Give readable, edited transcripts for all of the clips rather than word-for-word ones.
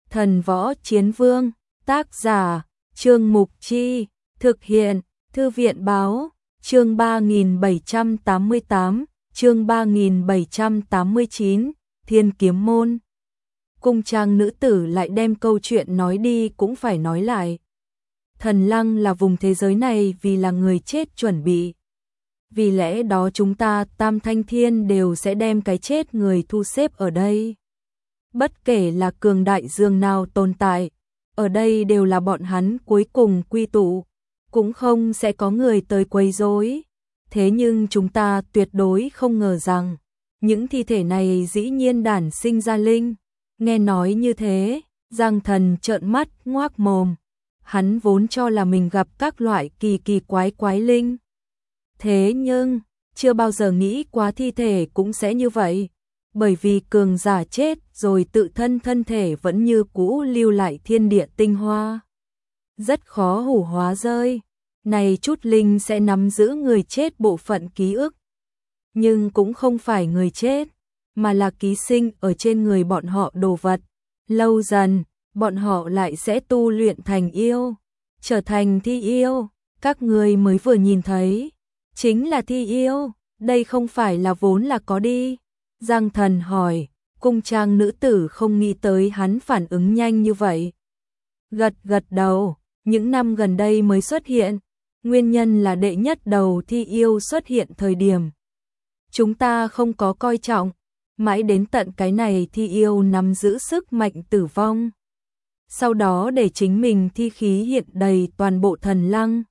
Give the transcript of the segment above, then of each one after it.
Thần Võ Chiến Vương, tác giả, Trương Mục Chi, thực hiện, Thư viện Báo, chương 3788, chương 3789, Thiên Kiếm Môn. Cung trang nữ tử lại đem câu chuyện nói đi cũng phải nói lại. Thần Lăng là vùng thế giới này vì là người chết chuẩn bị. Vì lẽ đó chúng ta Tam Thanh Thiên đều sẽ đem cái chết người thu xếp ở đây. Bất kể là cường đại dương nào tồn tại, ở đây đều là bọn hắn cuối cùng quy tụ, cũng không sẽ có người tới quấy rối. Thế nhưng chúng ta tuyệt đối không ngờ rằng, những thi thể này dĩ nhiên đản sinh ra linh. Nghe nói như thế, Giang Thần trợn mắt ngoác mồm. Hắn vốn cho là mình gặp các loại kỳ kỳ quái linh. Thế nhưng, chưa bao giờ nghĩ qua thi thể cũng sẽ như vậy. Bởi vì cường giả chết rồi tự thân thân thể vẫn như cũ lưu lại thiên địa tinh hoa. Rất khó hủ hóa rơi. Này chút linh sẽ nắm giữ người chết bộ phận ký ức. Nhưng cũng không phải người chết, mà là ký sinh ở trên người bọn họ đồ vật. Lâu dần, bọn họ lại sẽ tu luyện thành yêu, trở thành thi yêu. Các người mới vừa nhìn thấy, chính là thi yêu, đây không phải là vốn là có đi. Giang Thần hỏi, cung trang nữ tử không nghĩ tới hắn phản ứng nhanh như vậy. Gật gật đầu, những năm gần đây mới xuất hiện, nguyên nhân là đệ nhất đầu thi yêu xuất hiện thời điểm. Chúng ta không có coi trọng, mãi đến tận cái này thi yêu nắm giữ sức mạnh tử vong. Sau đó để chính mình thi khí hiện đầy toàn bộ Thần Lăng.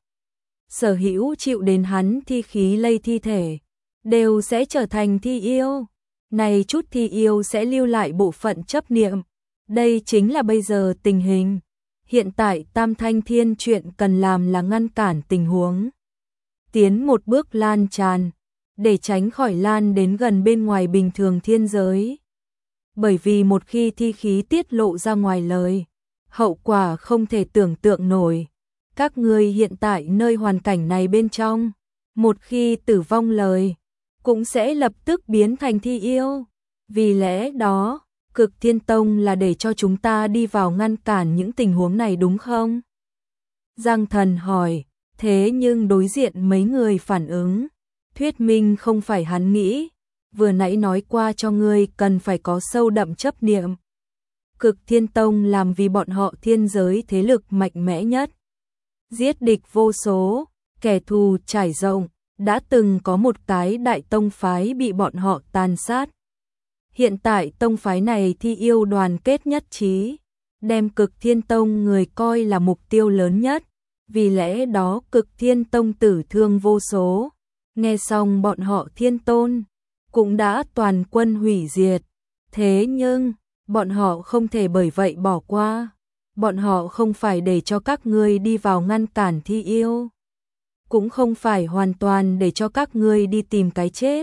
Sở hữu chịu đến hắn thi khí lây thi thể, đều sẽ trở thành thi yêu. Này chút thi yêu sẽ lưu lại bộ phận chấp niệm. Đây chính là bây giờ tình hình. Hiện tại Tam Thanh Thiên chuyện cần làm là ngăn cản tình huống tiến một bước lan tràn, để tránh khỏi lan đến gần bên ngoài bình thường thiên giới. Bởi vì một khi thi khí tiết lộ ra ngoài lời, hậu quả không thể tưởng tượng nổi. Các ngươi hiện tại nơi hoàn cảnh này bên trong, một khi tử vong lời, cũng sẽ lập tức biến thành thi yêu. Vì lẽ đó, Cực Thiên Tông là để cho chúng ta đi vào ngăn cản những tình huống này đúng không? Giang Thần hỏi, thế nhưng đối diện mấy người phản ứng, thuyết minh không phải hắn nghĩ, vừa nãy nói qua cho ngươi cần phải có sâu đậm chấp niệm. Cực Thiên Tông làm vì bọn họ thiên giới thế lực mạnh mẽ nhất. Giết địch vô số, kẻ thù trải rộng, đã từng có một cái đại tông phái bị bọn họ tàn sát. Hiện tại tông phái này thi yêu đoàn kết nhất trí, đem Cực Thiên Tông người coi là mục tiêu lớn nhất, vì lẽ đó Cực Thiên Tông tử thương vô số. Nghe xong bọn họ Thiên Tôn cũng đã toàn quân hủy diệt, thế nhưng bọn họ không thể bởi vậy bỏ qua. Bọn họ không phải để cho các ngươi đi vào ngăn cản thi yêu, cũng không phải hoàn toàn để cho các ngươi đi tìm cái chết.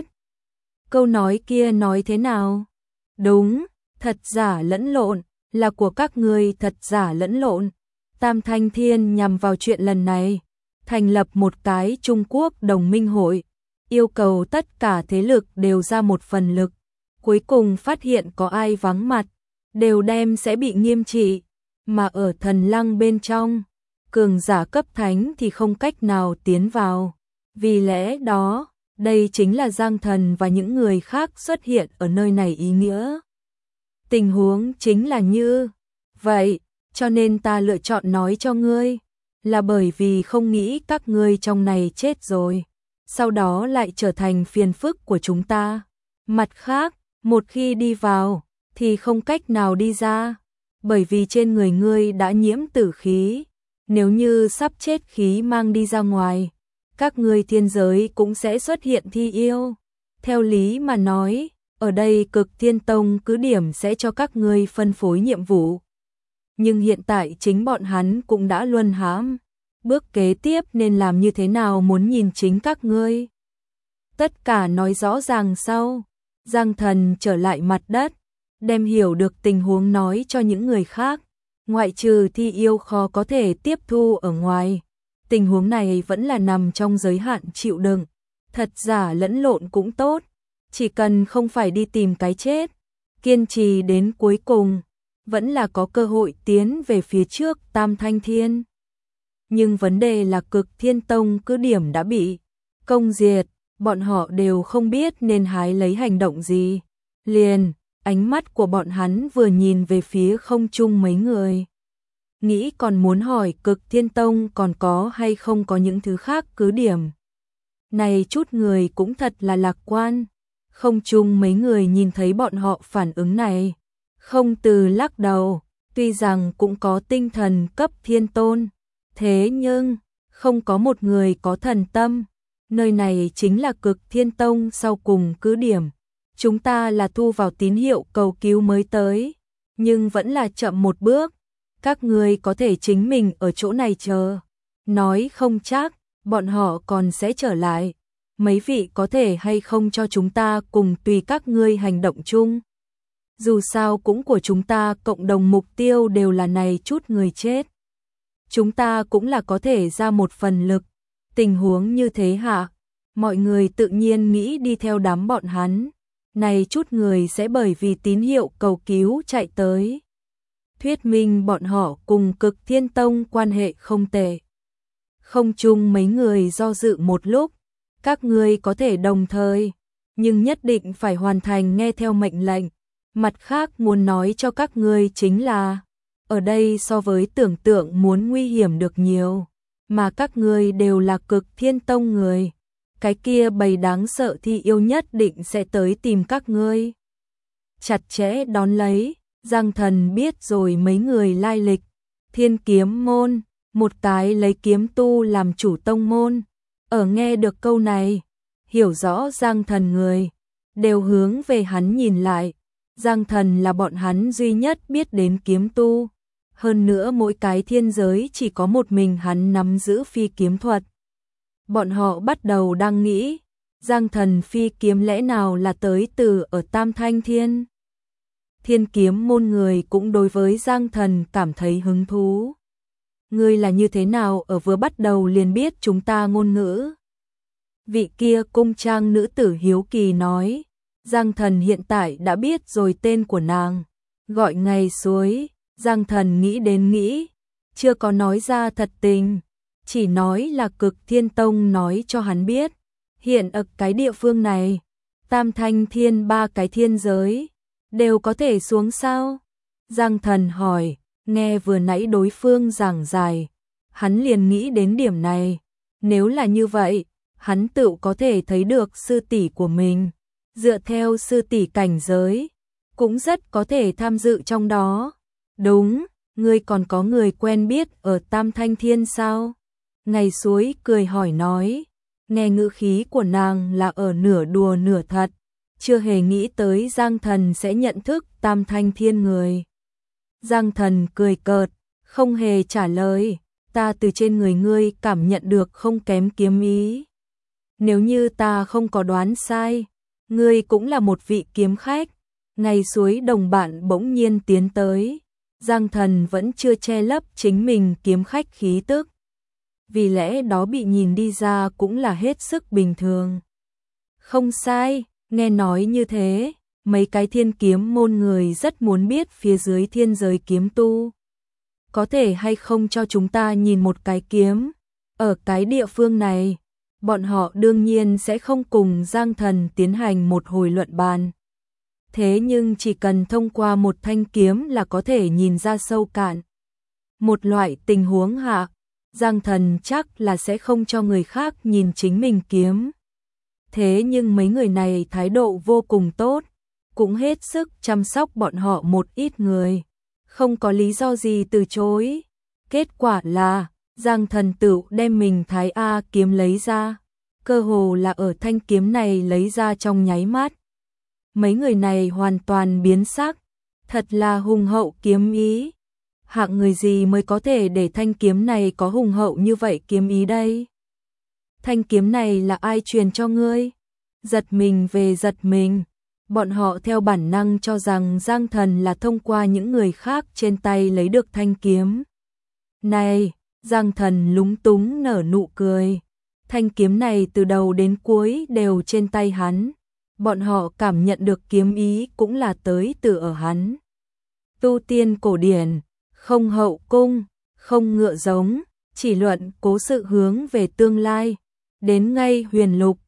Câu nói kia nói thế nào? Đúng, thật giả lẫn lộn, là của các ngươi thật giả lẫn lộn. Tam Thanh Thiên nhằm vào chuyện lần này, thành lập một cái Trung Quốc đồng minh hội, yêu cầu tất cả thế lực đều ra một phần lực. Cuối cùng phát hiện có ai vắng mặt, đều đem sẽ bị nghiêm trị. Mà ở Thần Lăng bên trong, cường giả cấp thánh thì không cách nào tiến vào. Vì lẽ đó, đây chính là Giang Thần và những người khác xuất hiện ở nơi này ý nghĩa. Tình huống chính là như vậy, cho nên ta lựa chọn nói cho ngươi, là bởi vì không nghĩ các ngươi trong này chết rồi, sau đó lại trở thành phiền phức của chúng ta. Mặt khác, một khi đi vào, thì không cách nào đi ra, bởi vì trên người ngươi đã nhiễm tử khí. Nếu như sắp chết khí mang đi ra ngoài, các ngươi thiên giới cũng sẽ xuất hiện thi yêu. Theo lý mà nói, ở đây Cực Thiên Tông cứ điểm sẽ cho các ngươi phân phối nhiệm vụ. Nhưng hiện tại chính bọn hắn cũng đã luân hãm. Bước kế tiếp nên làm như thế nào muốn nhìn chính các ngươi. Tất cả nói rõ ràng sau. Giang Thần trở lại mặt đất, đem hiểu được tình huống nói cho những người khác. Ngoại trừ thi yêu khó có thể tiếp thu ở ngoài, tình huống này vẫn là nằm trong giới hạn chịu đựng. Thật giả lẫn lộn cũng tốt, chỉ cần không phải đi tìm cái chết, kiên trì đến cuối cùng, vẫn là có cơ hội tiến về phía trước Tam Thanh Thiên. Nhưng vấn đề là Cực Thiên Tông cứ điểm đã bị công diệt, bọn họ đều không biết nên hái lấy hành động gì. Liền, ánh mắt của bọn hắn vừa nhìn về phía không trung mấy người. Nghĩ còn muốn hỏi Cực Thiên Tông còn có hay không có những thứ khác cứ điểm. Này chút người cũng thật là lạc quan. Không trung mấy người nhìn thấy bọn họ phản ứng này. Không từ lắc đầu, tuy rằng cũng có tinh thần cấp thiên tôn. Thế nhưng, không có một người có thần tâm. Nơi này chính là Cực Thiên Tông sau cùng cứ điểm. Chúng ta là thu vào tín hiệu cầu cứu mới tới. Nhưng vẫn là chậm một bước. Các ngươi có thể chính mình ở chỗ này chờ. Nói không chắc, bọn họ còn sẽ trở lại. Mấy vị có thể hay không cho chúng ta cùng tùy các ngươi hành động chung. Dù sao cũng của chúng ta cộng đồng mục tiêu đều là này chút người chết. Chúng ta cũng là có thể ra một phần lực. Tình huống như thế hạ, mọi người tự nhiên nghĩ đi theo đám bọn hắn. Này chút người sẽ bởi vì tín hiệu cầu cứu chạy tới. Thuyết minh bọn họ cùng Cực Thiên Tông quan hệ không tệ. Không chung mấy người do dự một lúc. Các ngươi có thể đồng thời, nhưng nhất định phải hoàn thành nghe theo mệnh lệnh. Mặt khác muốn nói cho các ngươi chính là, ở đây so với tưởng tượng muốn nguy hiểm được nhiều, mà các ngươi đều là Cực Thiên Tông người. Cái kia bầy đáng sợ thì yêu nhất định sẽ tới tìm các ngươi. Chặt chẽ đón lấy, Giang Thần biết rồi mấy người lai lịch. Thiên Kiếm Môn, một cái lấy kiếm tu làm chủ tông môn. Ở nghe được câu này, hiểu rõ Giang Thần người, đều hướng về hắn nhìn lại. Giang Thần là bọn hắn duy nhất biết đến kiếm tu. Hơn nữa mỗi cái thiên giới chỉ có một mình hắn nắm giữ phi kiếm thuật. Bọn họ bắt đầu đang nghĩ, Giang Thần phi kiếm lẽ nào là tới từ ở Tam Thanh Thiên. Thiên Kiếm Môn người cũng đối với Giang Thần cảm thấy hứng thú. Ngươi là như thế nào ở vừa bắt đầu liền biết chúng ta ngôn ngữ? Vị kia cung trang nữ tử hiếu kỳ nói. Giang Thần hiện tại đã biết rồi tên của nàng. Gọi ngày suối. Giang Thần nghĩ đến nghĩ. Chưa có nói ra thật tình. Chỉ nói là Cực Thiên Tông nói cho hắn biết. Hiện ở cái địa phương này, Tam Thanh Thiên ba cái thiên giới đều có thể xuống sao? Giang Thần hỏi. Nghe vừa nãy đối phương giảng dài, hắn liền nghĩ đến điểm này. Nếu là như vậy, hắn tự có thể thấy được sư tỷ của mình. Dựa theo sư tỷ cảnh giới, cũng rất có thể tham dự trong đó. Đúng, ngươi còn có người quen biết ở Tam Thanh Thiên sao? Ngày suối cười hỏi nói. Nghe ngữ khí của nàng là ở nửa đùa nửa thật. Chưa hề nghĩ tới Giang Thần sẽ nhận thức Tam Thanh Thiên người. Giang Thần cười cợt, không hề trả lời. Ta từ trên người ngươi cảm nhận được không kém kiếm ý. Nếu như ta không có đoán sai, ngươi cũng là một vị kiếm khách. Ngày suối đồng bạn bỗng nhiên tiến tới. Giang Thần vẫn chưa che lấp chính mình kiếm khách khí tức. Vì lẽ đó bị nhìn đi ra cũng là hết sức bình thường. Không sai, nghe nói như thế, mấy cái Thiên Kiếm Môn người rất muốn biết phía dưới thiên giới kiếm tu. Có thể hay không cho chúng ta nhìn một cái kiếm? Ở cái địa phương này, bọn họ đương nhiên sẽ không cùng Giang Thần tiến hành một hồi luận bàn. Thế nhưng chỉ cần thông qua một thanh kiếm là có thể nhìn ra sâu cạn. Một loại tình huống hạ, Giang Thần chắc là sẽ không cho người khác nhìn chính mình kiếm. Thế nhưng mấy người này thái độ vô cùng tốt, cũng hết sức chăm sóc bọn họ một ít người. Không có lý do gì từ chối. Kết quả là, Giang Thần tự đem mình Thái A kiếm lấy ra. Cơ hồ là ở thanh kiếm này lấy ra trong nháy mắt. Mấy người này hoàn toàn biến sắc. Thật là hùng hậu kiếm ý. Hạng người gì mới có thể để thanh kiếm này có hùng hậu như vậy kiếm ý đây? Thanh kiếm này là ai truyền cho ngươi? Giật mình về giật mình. Bọn họ theo bản năng cho rằng Giang Thần là thông qua những người khác trên tay lấy được thanh kiếm. Này, Giang Thần lúng túng nở nụ cười. Thanh kiếm này từ đầu đến cuối đều trên tay hắn. Bọn họ cảm nhận được kiếm ý cũng là tới từ ở hắn. Tu tiên cổ điển, không hậu cung, không ngựa giống, chỉ luận cố sự hướng về tương lai. Đến ngay huyền lục,